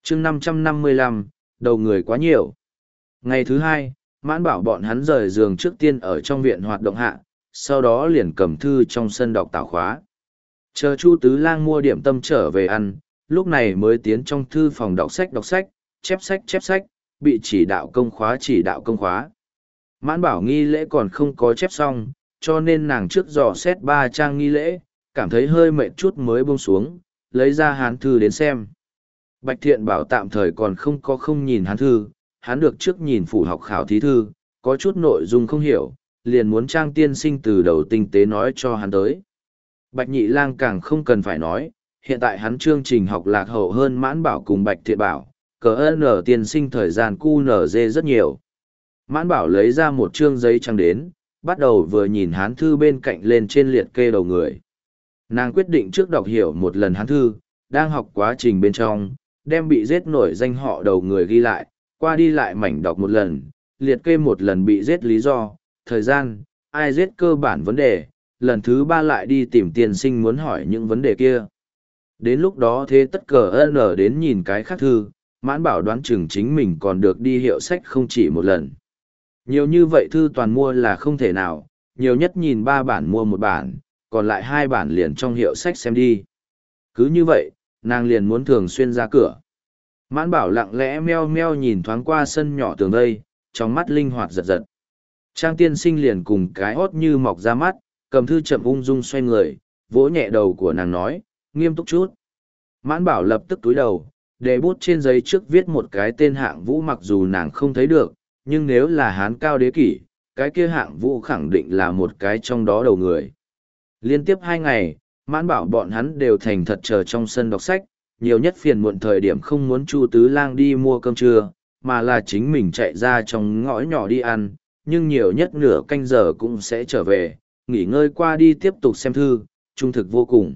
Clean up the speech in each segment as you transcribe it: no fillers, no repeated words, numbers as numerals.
chương 555, đầu người quá nhiều. Ngày thứ hai, Mãn Bảo bọn hắn rời giường trước tiên ở trong viện hoạt động hạ, sau đó liền cầm thư trong sân đọc tảo khóa. Chờ Chu Tứ Lang mua điểm tâm trở về ăn, lúc này mới tiến trong thư phòng đọc sách, chép sách, bị chỉ đạo công khóa. Mãn Bảo nghi lễ còn không có chép xong, cho nên nàng trước dò xét 3 trang nghi lễ, cảm thấy hơi mệt chút mới buông xuống, lấy ra hán thư đến xem. Bạch Thiện Bảo tạm thời còn không nhìn hán thư, hắn được trước nhìn phủ học khảo thí thư, có chút nội dung không hiểu, liền muốn Trang tiên sinh từ đầu tinh tế nói cho hắn tới. Bạch Nhị Lang càng không cần phải nói, hiện tại hắn chương trình học lạc hậu hơn Mãn Bảo cùng Bạch Thiện Bảo, cờ tiên sinh thời gian QNZ rất nhiều. Mãn Bảo lấy ra một chương giấy trắng đến, bắt đầu vừa nhìn hán thư bên cạnh lên trên liệt kê đầu người. Nàng quyết định trước đọc hiểu một lần hán thư, đang học quá trình bên trong, đem bị giết nổi danh họ đầu người ghi lại, qua đi lại mảnh đọc một lần, liệt kê một lần bị giết lý do, thời gian, ai giết cơ bản vấn đề, lần thứ 3 lại đi tìm tiên sinh muốn hỏi những vấn đề kia. Đến lúc đó thế tất cờ đến nhìn cái khác thư, Mãn Bảo đoán chừng chính mình còn được đi hiệu sách không chỉ một lần. Nhiều như vậy thư toàn mua là không thể nào, nhiều nhất nhìn 3 bản mua một bản, còn lại 2 bản liền trong hiệu sách xem đi. Cứ như vậy, nàng liền muốn thường xuyên ra cửa. Mãn Bảo lặng lẽ meo meo nhìn thoáng qua sân nhỏ tường vây, trong mắt linh hoạt giật giật. Trang tiên sinh liền cùng cái hót như mọc ra mắt, cầm thư chậm ung dung xoay người, vỗ nhẹ đầu của nàng nói, nghiêm túc chút. Mãn Bảo lập tức túi đầu, để bút trên giấy trước viết một cái tên Hạng Vũ, mặc dù nàng không thấy được, nhưng nếu là Hán cao đế kỷ, cái kia Hạng Vũ khẳng định là một cái trong đó đầu người. Liên tiếp 2 ngày, Mãn Bảo bọn hắn đều thành thật chờ trong sân đọc sách, nhiều nhất phiền muộn thời điểm không muốn Chu Tứ Lang đi mua cơm trưa, mà là chính mình chạy ra trong ngõ nhỏ đi ăn, nhưng nhiều nhất nửa canh giờ cũng sẽ trở về, nghỉ ngơi qua đi tiếp tục xem thư, trung thực vô cùng.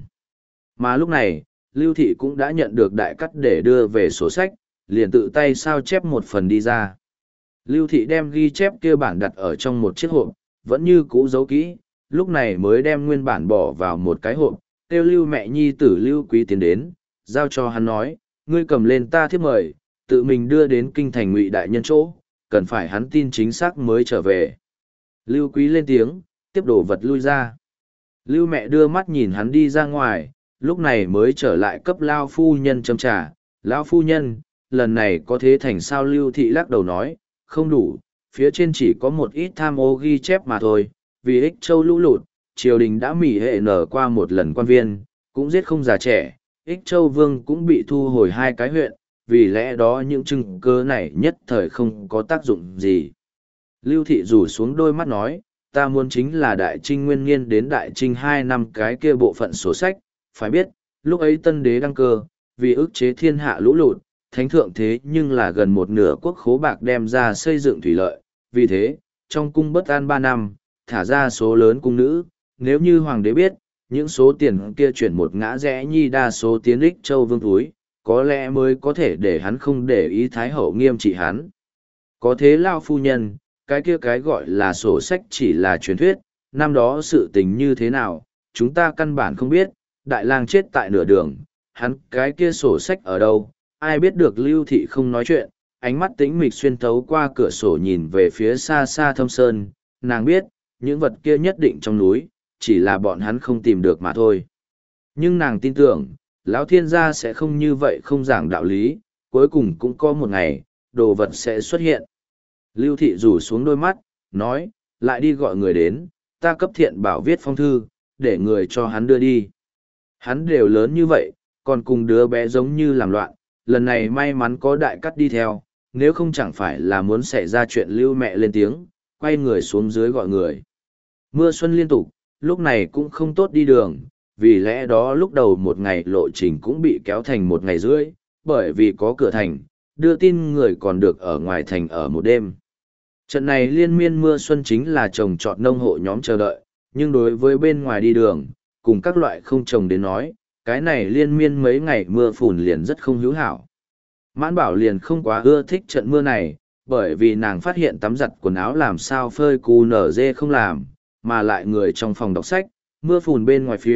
Mà lúc này, Lưu Thị cũng đã nhận được đại cắt để đưa về sổ sách, liền tự tay sao chép một phần đi ra. Lưu Thị đem ghi chép kia bản đặt ở trong một chiếc hộp, vẫn như cũ giấu kỹ, lúc này mới đem nguyên bản bỏ vào một cái hộp, kêu Lưu mẹ nhi tử Lưu Quý tiến đến, giao cho hắn nói, ngươi cầm lên ta thiếp mời, tự mình đưa đến kinh thành Ngụy đại nhân chỗ, cần phải hắn tin chính xác mới trở về. Lưu Quý lên tiếng, tiếp đổ vật lui ra. Lưu mẹ đưa mắt nhìn hắn đi ra ngoài, lúc này mới trở lại cấp Lao phu nhân châm trà. Lão phu nhân, lần này có thế thành sao? Lưu Thị lắc đầu nói, không đủ, phía trên chỉ có một ít tham ô ghi chép mà thôi, vì Ích Châu lũ lụt, triều đình đã mỉ hệ nở qua một lần quan viên, cũng giết không già trẻ, Ích Châu Vương cũng bị thu hồi 2 cái huyện, vì lẽ đó những chứng cứ này nhất thời không có tác dụng gì. Lưu Thị rủ xuống đôi mắt nói, ta muốn chính là Đại Trinh Nguyên Niên đến Đại Trinh 2 năm cái kia bộ phận sổ sách, phải biết, lúc ấy tân đế đăng cơ, vì ức chế thiên hạ lũ lụt, thánh thượng thế nhưng là gần một nửa quốc khố bạc đem ra xây dựng thủy lợi, vì thế, trong cung bất an 3 năm, thả ra số lớn cung nữ, nếu như hoàng đế biết, những số tiền kia chuyển một ngã rẽ nhi đa số tiến Ích Châu Vương túi, có lẽ mới có thể để hắn không để ý Thái Hậu nghiêm trị hắn. Có thế Lao phu nhân, cái kia cái gọi là sổ sách chỉ là truyền thuyết, năm đó sự tình như thế nào, chúng ta căn bản không biết, Đại lang chết tại nửa đường, hắn cái kia sổ sách ở đâu, ai biết được. Lưu Thị không nói chuyện, ánh mắt tĩnh mịch xuyên thấu qua cửa sổ nhìn về phía xa xa thâm sơn, nàng biết, những vật kia nhất định trong núi, chỉ là bọn hắn không tìm được mà thôi. Nhưng nàng tin tưởng, Lão Thiên gia sẽ không như vậy không giảng đạo lý, cuối cùng cũng có một ngày, đồ vật sẽ xuất hiện. Lưu Thị rủ xuống đôi mắt, nói, lại đi gọi người đến, ta cấp Thiện Bảo viết phong thư, để người cho hắn đưa đi. Hắn đều lớn như vậy, còn cùng đứa bé giống như làm loạn, lần này may mắn có đại cắt đi theo, nếu không chẳng phải là muốn xảy ra chuyện. Lưu mẹ lên tiếng, quay người xuống dưới gọi người. Mưa xuân liên tục, lúc này cũng không tốt đi đường, vì lẽ đó lúc đầu một ngày lộ trình cũng bị kéo thành 1 ngày rưỡi, bởi vì có cửa thành, đưa tin người còn được ở ngoài thành ở một đêm. Trận này liên miên mưa xuân chính là trồng trọt nông hộ nhóm chờ đợi, nhưng đối với bên ngoài đi đường, cùng các loại không trồng đến nói, cái này liên miên mấy ngày mưa phùn liền rất không hữu hảo. Mãn Bảo liền không quá ưa thích trận mưa này, bởi vì nàng phát hiện tắm giặt quần áo làm sao phơi cu nở dê không làm, mà lại người trong phòng đọc sách, mưa phùn bên ngoài phiêu,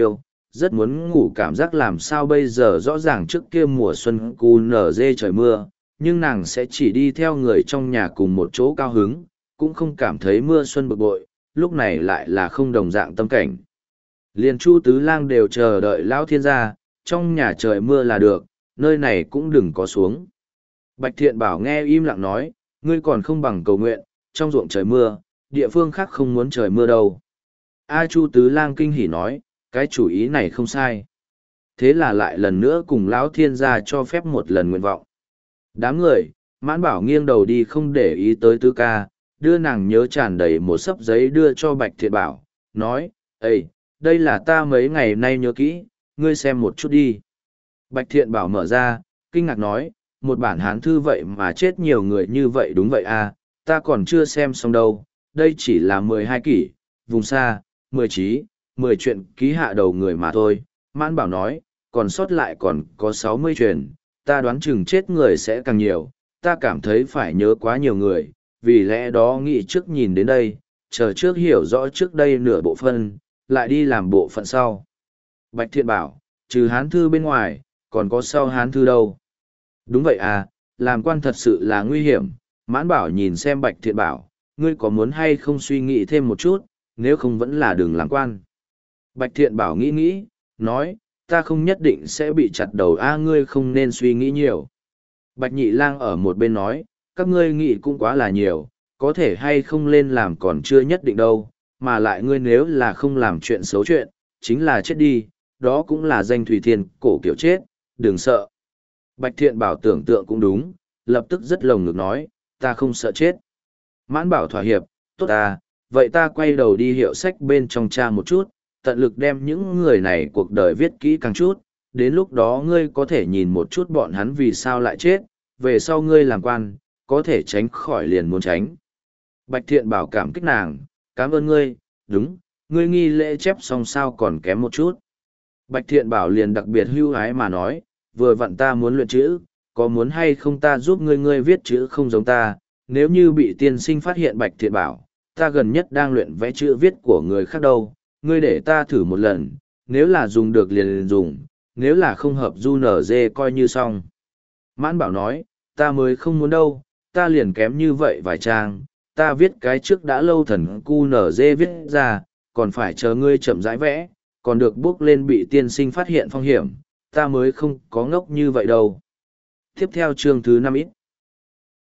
rất muốn ngủ cảm giác làm sao bây giờ rõ ràng trước kia mùa xuân cu nở dê trời mưa, nhưng nàng sẽ chỉ đi theo người trong nhà cùng một chỗ cao hứng, cũng không cảm thấy mưa xuân bực bội, lúc này lại là không đồng dạng tâm cảnh. Liền Chu Tứ Lang đều chờ đợi Lão Thiên gia, trong nhà trời mưa là được, nơi này cũng đừng có xuống. Bạch Thiện Bảo nghe im lặng nói, ngươi còn không bằng cầu nguyện, trong ruộng trời mưa, địa phương khác không muốn trời mưa đâu. A Chu Tứ Lang kinh hỉ nói, cái chủ ý này không sai. Thế là lại lần nữa cùng Lão Thiên gia cho phép một lần nguyện vọng. Đám người, Mãn Bảo nghiêng đầu đi không để ý tới Tứ ca, đưa nàng nhớ tràn đầy một sấp giấy đưa cho Bạch Thiện Bảo, nói, Ê, đây là ta mấy ngày nay nhớ kỹ, ngươi xem một chút đi. Bạch Thiện Bảo mở ra, kinh ngạc nói, một bản hán thư vậy mà chết nhiều người như vậy đúng vậy à, ta còn chưa xem xong đâu, đây chỉ là 12 kỷ, vùng xa, 10 chí, 10 chuyện ký hạ đầu người mà thôi. Mãn Bảo nói, còn sót lại còn có 60 chuyện, ta đoán chừng chết người sẽ càng nhiều, ta cảm thấy phải nhớ quá nhiều người, vì lẽ đó nghĩ trước nhìn đến đây, chờ trước hiểu rõ trước đây nửa bộ phận, lại đi làm bộ phận sau. Bạch Thiện Bảo, trừ hán thư bên ngoài, còn có sau hán thư đâu? Đúng vậy à, làm quan thật sự là nguy hiểm. Mãn Bảo nhìn xem Bạch Thiện Bảo, ngươi có muốn hay không suy nghĩ thêm một chút, nếu không vẫn là đừng làm quan. Bạch Thiện Bảo nghĩ nghĩ, nói, ta không nhất định sẽ bị chặt đầu a, ngươi không nên suy nghĩ nhiều. Bạch Nhị Lang ở một bên nói, các ngươi nghĩ cũng quá là nhiều, có thể hay không lên làm còn chưa nhất định đâu, mà lại ngươi nếu là không làm chuyện xấu chuyện, chính là chết đi, đó cũng là danh Thủy Thiên cổ kiểu chết, đừng sợ. Bạch Thiện Bảo tưởng tượng cũng đúng, lập tức rất lồng ngực nói, ta không sợ chết. Mãn Bảo thỏa hiệp, tốt à, vậy ta quay đầu đi hiệu sách bên trong tra một chút, tận lực đem những người này cuộc đời viết kỹ càng chút, đến lúc đó ngươi có thể nhìn một chút bọn hắn vì sao lại chết, về sau ngươi làm quan, có thể tránh khỏi liền muốn tránh. Bạch Thiện Bảo cảm kích nàng, cảm ơn ngươi, đúng, ngươi nghi lễ chép xong sao còn kém một chút. Bạch Thiện Bảo liền đặc biệt hưu hái mà nói, vừa vặn ta muốn luyện chữ, có muốn hay không ta giúp ngươi viết chữ không giống ta, nếu như bị tiên sinh phát hiện Bạch Thiện Bảo, ta gần nhất đang luyện vẽ chữ viết của người khác đâu, ngươi để ta thử một lần, nếu là dùng được liền dùng, nếu là không hợp du nở dê coi như xong. Mãn Bảo nói, ta mới không muốn đâu, ta liền kém như vậy vài trang, ta viết cái trước đã lâu thần cu nở dê viết ra, còn phải chờ ngươi chậm rãi vẽ, còn được bước lên bị tiên sinh phát hiện phong hiểm, ta mới không có ngốc như vậy đâu. Tiếp theo chương thứ 5 ít.